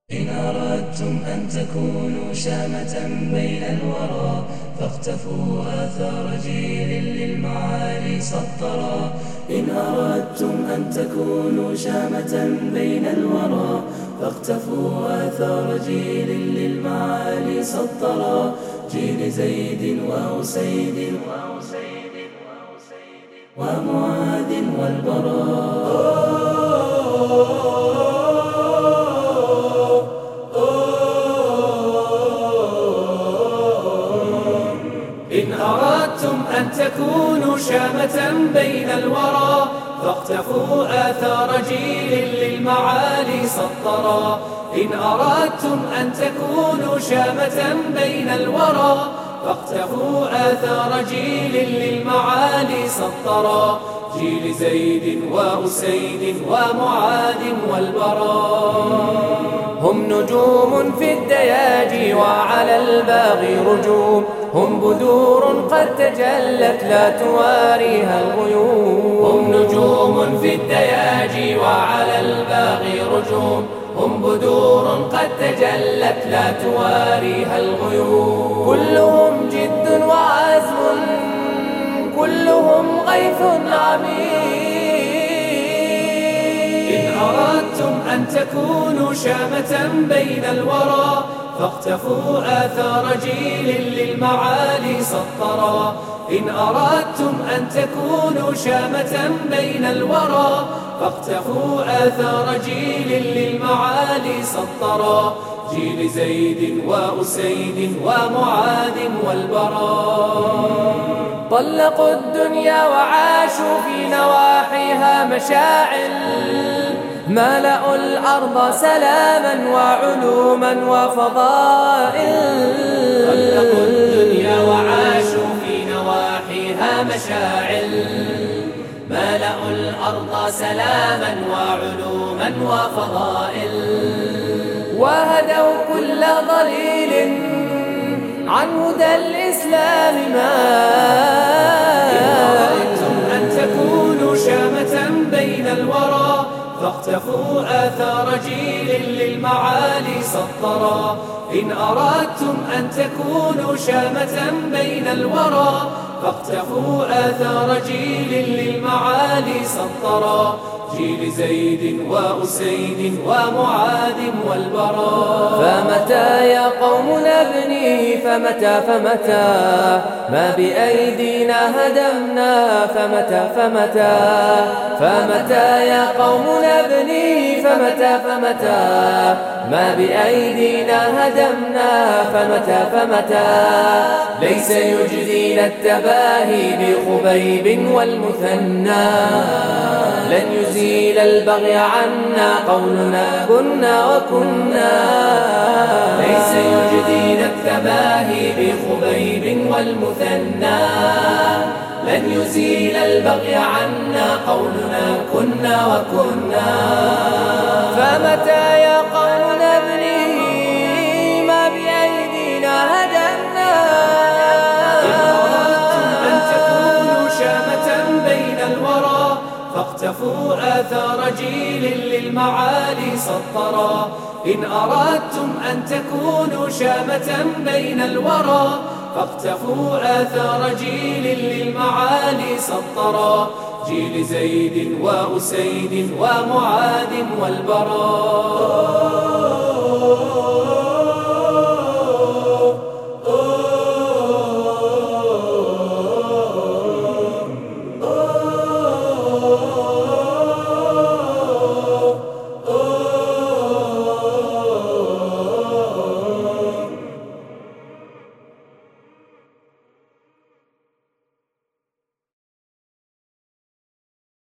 إن أردتم أن تكونوا شامة بين الورى فاقتفوا آثار جيل للمعالي سطرا. إن أردتم أن تكونوا شامة بين الورى فاقتفوا آثار جيل للمعالي سطرا. جيل زيد وأسيد ومعاذ والبراء. إن أردتم أن تكونوا شامة بين الورى فاقتفوا آثار جيل للمعالي سطرا. إن أردتم أن تكونوا شامة بين الورى فاقتفوا آثار جيل للمعالي سطرا. جيل زيد وأسيد ومعاذ والبراء. هم نجوم في الدياجي وعلى الباغي رجوم. هم بدور قد تجلت لا تواريها الغيوم. هم نجوم في الدياجي وعلى الباغي رجوم. هم بدور قد تجلت لا تواريها الغيوم. كلهم جد وعزم كلهم غيث عميق. إن أردتم أن تكونوا شامة بين الورى فاقتفوا آثار جيل للمعالي سطرا. إن أردتم أن تكونوا شامة بين الورى فاقتفوا آثار جيل للمعالي سطرا. جيل زيد وأسيد ومعاذ والبراء. طلقوا الدنيا وعاشوا في نواحيها مشاعل. ملأوا الأرض سلاما وعلوما وفضائل. طلقوا الدنيا وعاشوا في نواحيها مشاعل. ملأوا الأرض سلاما وعلوما وفضائل. وهدوا كل ضليل عن هدى الإسلام إن أردتم أن تكونوا شامة بين الورى فاقتفوا آثار جيل للمعالي سطرا. إن أردتم أن تكونوا شامة بين الورى فاقتفوا آثار جيل للمعالي سطرا. جيل زيد وأسيد ومعاذ والبراء. فمتى يا قوم نبني فمتى ما بأيدينا هدمنا فمتى يا قوم نبني فمتى ما بأيدينا هدمنا فمتى ليس يجدينا التباهي بخبيب والمثنى. لن يزيل البغي عنا قولنا كنا وكنا. ليس يجدينا التباهي بخبيب والمثنى. لن يزيل البغي عنا قولنا كنا وكنا. فمتى يا قوم نبني ما بأيدينا هدمنا. إن أردتم أن تكونوا شامة بين الورى فاقتفوا آثار جيل للمعالي سطرا. إن أردتم أن تكونوا شامة بين الورى فاقتفوا آثار جيل للمعالي سطرا. جيل زيد وأسيد ومعاذ والبراء.